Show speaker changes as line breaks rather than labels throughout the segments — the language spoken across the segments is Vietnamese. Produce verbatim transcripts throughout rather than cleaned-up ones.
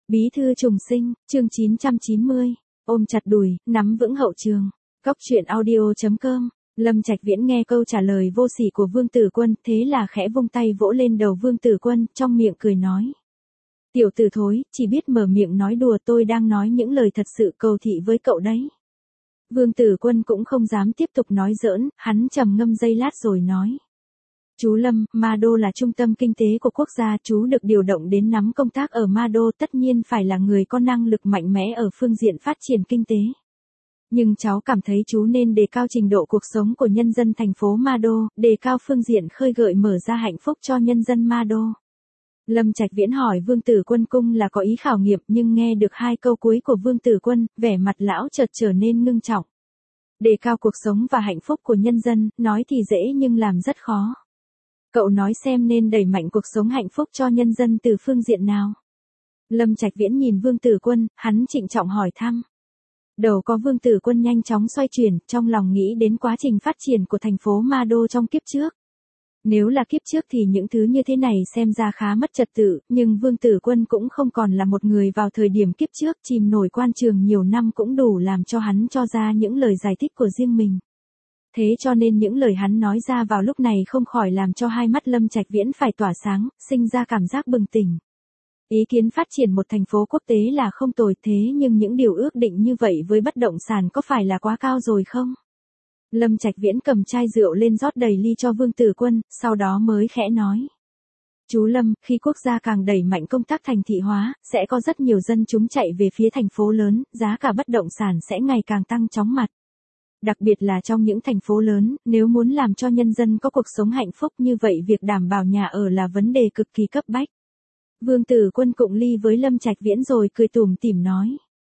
Bí thư trùng sinh, chương chín trăm chín mươi, ôm chặt đùi, nắm vững hậu trường. Cóc truyện audio chấm com. Lâm Trạch Viễn nghe câu trả lời vô sỉ của Vương Tử Quân, thế là khẽ vung tay vỗ lên đầu Vương Tử Quân, trong miệng cười nói: "Tiểu tử thối, chỉ biết mở miệng nói đùa, tôi đang nói những lời thật sự cầu thị với cậu đấy." Vương Tử Quân cũng không dám tiếp tục nói giỡn, hắn trầm ngâm giây lát rồi nói: "Chú Lâm, Ma Đô là trung tâm kinh tế của quốc gia, chú được điều động đến nắm công tác ở Ma Đô, tất nhiên phải là người có năng lực mạnh mẽ ở phương diện phát triển kinh tế. Nhưng cháu cảm thấy chú nên đề cao trình độ cuộc sống của nhân dân thành phố Ma Đô, đề cao phương diện khơi gợi mở ra hạnh phúc cho nhân dân Ma Đô." Lâm Trạch Viễn hỏi Vương Tử Quân cung là có ý khảo nghiệm, nhưng nghe được hai câu cuối của Vương Tử Quân, vẻ mặt lão chợt trở nên ngưng trọng. Đề cao cuộc sống và hạnh phúc của nhân dân, nói thì dễ nhưng làm rất khó. Cậu nói xem nên đẩy mạnh cuộc sống hạnh phúc cho nhân dân từ phương diện nào? Lâm Trạch Viễn nhìn Vương Tử Quân, hắn trịnh trọng hỏi thăm. Đầu có Vương Tử Quân nhanh chóng xoay chuyển, trong lòng nghĩ đến quá trình phát triển của thành phố Ma Đô trong kiếp trước. Nếu là kiếp trước thì những thứ như thế này xem ra khá mất trật tự, nhưng Vương Tử Quân cũng không còn là một người vào thời điểm kiếp trước chìm nổi quan trường nhiều năm cũng đủ làm cho hắn cho ra những lời giải thích của riêng mình. Thế cho nên những lời hắn nói ra vào lúc này không khỏi làm cho hai mắt Lâm Trạch Viễn phải tỏa sáng, sinh ra cảm giác bừng tỉnh. Ý kiến phát triển một thành phố quốc tế là không tồi, thế nhưng những điều ước định như vậy với bất động sản có phải là quá cao rồi không? Lâm Trạch Viễn cầm chai rượu lên rót đầy ly cho Vương Tử Quân, sau đó mới khẽ nói: "Chú Lâm, khi quốc gia càng đẩy mạnh công tác thành thị hóa, sẽ có rất nhiều dân chúng chạy về phía thành phố lớn, giá cả bất động sản sẽ ngày càng tăng chóng mặt. Đặc biệt là trong những thành phố lớn, nếu muốn làm cho nhân dân có cuộc sống hạnh phúc như vậy việc đảm bảo nhà ở là vấn đề cực kỳ cấp bách." Vương Tử Quân cụng ly với Lâm Trạch Viễn rồi cười tủm tỉm nói.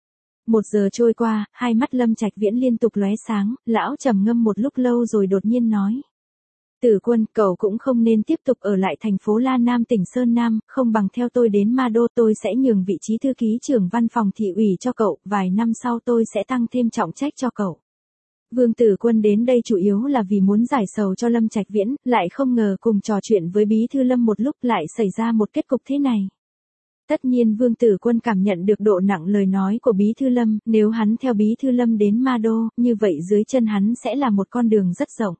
Một giờ trôi qua, hai mắt Lâm Trạch Viễn liên tục lóe sáng, lão trầm ngâm một lúc lâu rồi đột nhiên nói: "Tử Quân, cậu cũng không nên tiếp tục ở lại thành phố La Nam tỉnh Sơn Nam, không bằng theo tôi đến Ma Đô, tôi sẽ nhường vị trí thư ký trưởng văn phòng thị ủy cho cậu, vài năm sau tôi sẽ tăng thêm trọng trách cho cậu." Vương Tử Quân đến đây chủ yếu là vì muốn giải sầu cho Lâm Trạch Viễn, lại không ngờ cùng trò chuyện với Bí thư Lâm một lúc lại xảy ra một kết cục thế này. Tất nhiên Vương Tử Quân cảm nhận được độ nặng lời nói của Bí thư Lâm, nếu hắn theo Bí thư Lâm đến Ma Đô, như vậy dưới chân hắn sẽ là một con đường rất rộng.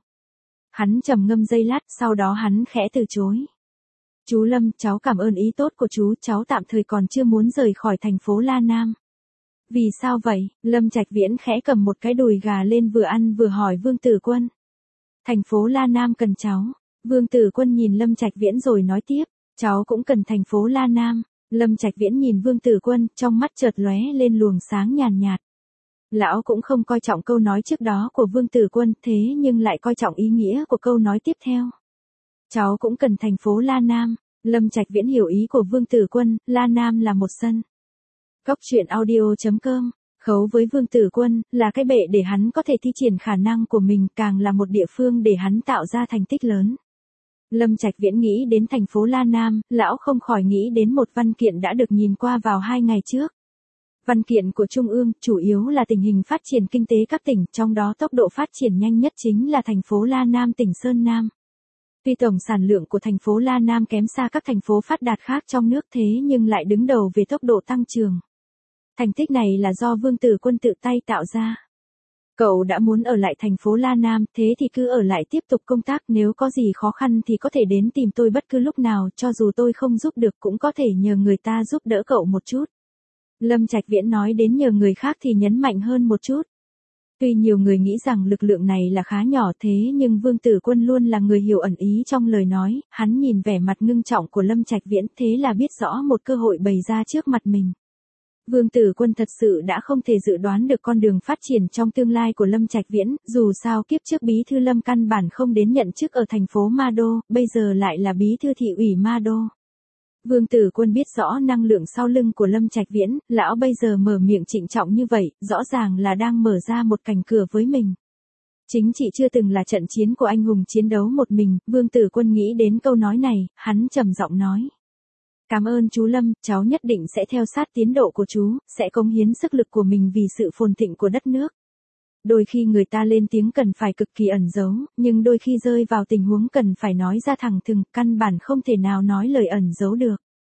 Hắn trầm ngâm giây lát, sau đó hắn khẽ từ chối. "Chú Lâm, cháu cảm ơn ý tốt của chú, cháu tạm thời còn chưa muốn rời khỏi thành phố La Nam." "Vì sao vậy?" Lâm Trạch Viễn khẽ cầm một cái đùi gà lên vừa ăn vừa hỏi Vương Tử Quân. "Thành phố La Nam cần cháu." Vương Tử Quân nhìn Lâm Trạch Viễn rồi nói tiếp: "Cháu cũng cần thành phố La Nam." Lâm Trạch Viễn nhìn Vương Tử Quân, trong mắt chợt lóe lên luồng sáng nhàn nhạt. Lão cũng không coi trọng câu nói trước đó của Vương Tử Quân, thế nhưng lại coi trọng ý nghĩa của câu nói tiếp theo. "Cháu cũng cần thành phố La Nam." Lâm Trạch Viễn hiểu ý của Vương Tử Quân, La Nam là một sân. Cóc truyện audio chấm com. Khấu với Vương Tử Quân, là cái bệ để hắn có thể thi triển khả năng của mình, càng là một địa phương để hắn tạo ra thành tích lớn. Lâm Trạch Viễn nghĩ đến thành phố La Nam, lão không khỏi nghĩ đến một văn kiện đã được nhìn qua vào hai ngày trước. Văn kiện của Trung ương, chủ yếu là tình hình phát triển kinh tế các tỉnh, trong đó tốc độ phát triển nhanh nhất chính là thành phố La Nam tỉnh Sơn Nam. Tuy tổng sản lượng của thành phố La Nam kém xa các thành phố phát đạt khác trong nước thế nhưng lại đứng đầu về tốc độ tăng trưởng. Thành tích này là do Vương Tử Quân tự tay tạo ra. "Cậu đã muốn ở lại thành phố La Nam, thế thì cứ ở lại tiếp tục công tác, nếu có gì khó khăn thì có thể đến tìm tôi bất cứ lúc nào, cho dù tôi không giúp được cũng có thể nhờ người ta giúp đỡ cậu một chút." Lâm Trạch Viễn nói đến nhờ người khác thì nhấn mạnh hơn một chút. Tuy nhiều người nghĩ rằng lực lượng này là khá nhỏ thế nhưng Vương Tử Quân luôn là người hiểu ẩn ý trong lời nói, hắn nhìn vẻ mặt ngưng trọng của Lâm Trạch Viễn thế là biết rõ một cơ hội bày ra trước mặt mình. Vương Tử Quân thật sự đã không thể dự đoán được con đường phát triển trong tương lai của Lâm Trạch Viễn, dù sao kiếp trước Bí thư Lâm căn bản không đến nhận chức ở thành phố Ma Đô, bây giờ lại là Bí thư thị ủy Ma Đô. Vương Tử Quân biết rõ năng lượng sau lưng của Lâm Trạch Viễn, lão bây giờ mở miệng trịnh trọng như vậy, rõ ràng là đang mở ra một cánh cửa với mình. Chính trị chưa từng là trận chiến của anh hùng chiến đấu một mình, Vương Tử Quân nghĩ đến câu nói này, hắn trầm giọng nói: "Cảm ơn chú Lâm, cháu nhất định sẽ theo sát tiến độ của chú, sẽ cống hiến sức lực của mình vì sự phồn thịnh của đất nước." Đôi khi người ta lên tiếng cần phải cực kỳ ẩn giấu, nhưng đôi khi rơi vào tình huống cần phải nói ra thẳng thừng, căn bản không thể nào nói lời ẩn giấu được.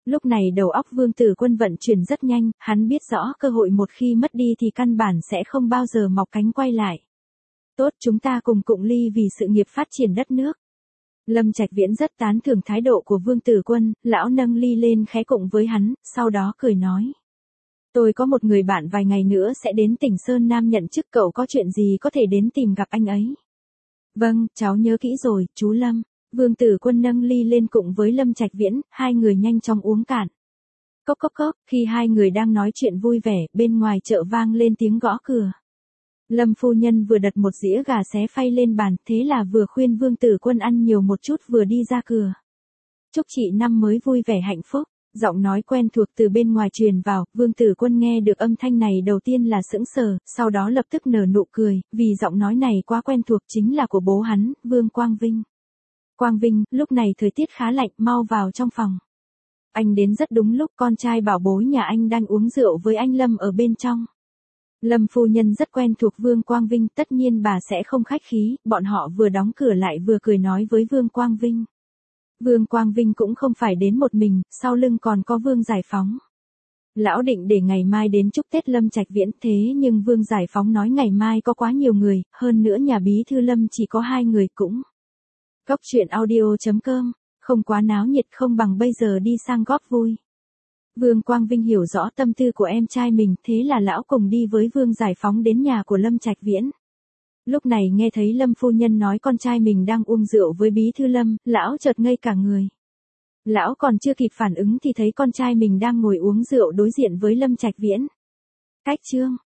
Lúc này đầu óc Vương Tử Quân vận chuyển rất nhanh, hắn biết rõ cơ hội một khi mất đi thì căn bản sẽ không bao giờ mọc cánh quay lại. Tốt, chúng ta cùng cụng ly vì sự nghiệp phát triển đất nước. Lâm Trạch Viễn rất tán thưởng thái độ của Vương Tử Quân, lão nâng ly lên khẽ cụng với hắn, sau đó cười nói. Tôi có một người bạn vài ngày nữa sẽ đến tỉnh Sơn Nam nhận chức, cậu có chuyện gì có thể đến tìm gặp anh ấy. Vâng, cháu nhớ kỹ rồi, chú Lâm. Vương Tử Quân nâng ly lên cụng với Lâm Trạch Viễn, hai người nhanh chóng uống cạn. Cốc cốc cốc, khi hai người đang nói chuyện vui vẻ, bên ngoài chợ vang lên tiếng gõ cửa. Lâm phu nhân vừa đặt một dĩa gà xé phay lên bàn, thế là vừa khuyên Vương Tử Quân ăn nhiều một chút vừa đi ra cửa. Chúc chị năm mới vui vẻ hạnh phúc. Giọng nói quen thuộc từ bên ngoài truyền vào, Vương Tử Quân nghe được âm thanh này đầu tiên là sững sờ, sau đó lập tức nở nụ cười, vì giọng nói này quá quen thuộc, chính là của bố hắn, Vương Quang Vinh. Quang Vinh, lúc này thời tiết khá lạnh, mau vào trong phòng. Anh đến rất đúng lúc, con trai bảo bối nhà anh đang uống rượu với anh Lâm ở bên trong. Lâm phu nhân rất quen thuộc Vương Quang Vinh, tất nhiên bà sẽ không khách khí, bọn họ vừa đóng cửa lại vừa cười nói với Vương Quang Vinh. Vương Quang Vinh cũng không phải đến một mình, sau lưng còn có Vương Giải Phóng. Lão định để ngày mai đến chúc Tết Lâm Trạch Viễn, thế nhưng Vương Giải Phóng nói ngày mai có quá nhiều người, hơn nữa nhà bí thư Lâm chỉ có hai người cũng. Cốc truyện audio chấm com, không quá náo nhiệt không bằng bây giờ đi sang góp vui. Vương Quang Vinh hiểu rõ tâm tư của em trai mình, thế là lão cùng đi với Vương Giải Phóng đến nhà của Lâm Trạch Viễn. Lúc này nghe thấy Lâm phu nhân nói con trai mình đang uống rượu với bí thư Lâm, lão chợt ngây cả người. Lão còn chưa kịp phản ứng thì thấy con trai mình đang ngồi uống rượu đối diện với Lâm Trạch Viễn. Cách chương